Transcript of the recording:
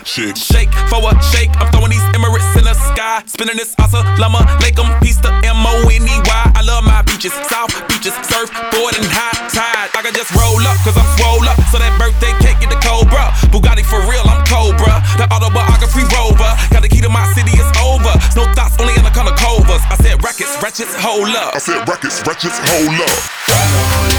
shit. Shake for a shake, I'm throwing these Emirates in the sky. Spinning this Assalamu alaikum, peace to M-O-N-E-Y. I love my beaches, South beaches, surfboard and high tide. I can just roll up, cause I'm swole up. So that birthday cake get the Cobra. Bugatti for real, I'm Cobra. The autobiography rover. Got the key to my city, it's over. No thoughts, only in the color covers. I said rackets, ratchets, hold up. I said rackets, ratchets, hold up.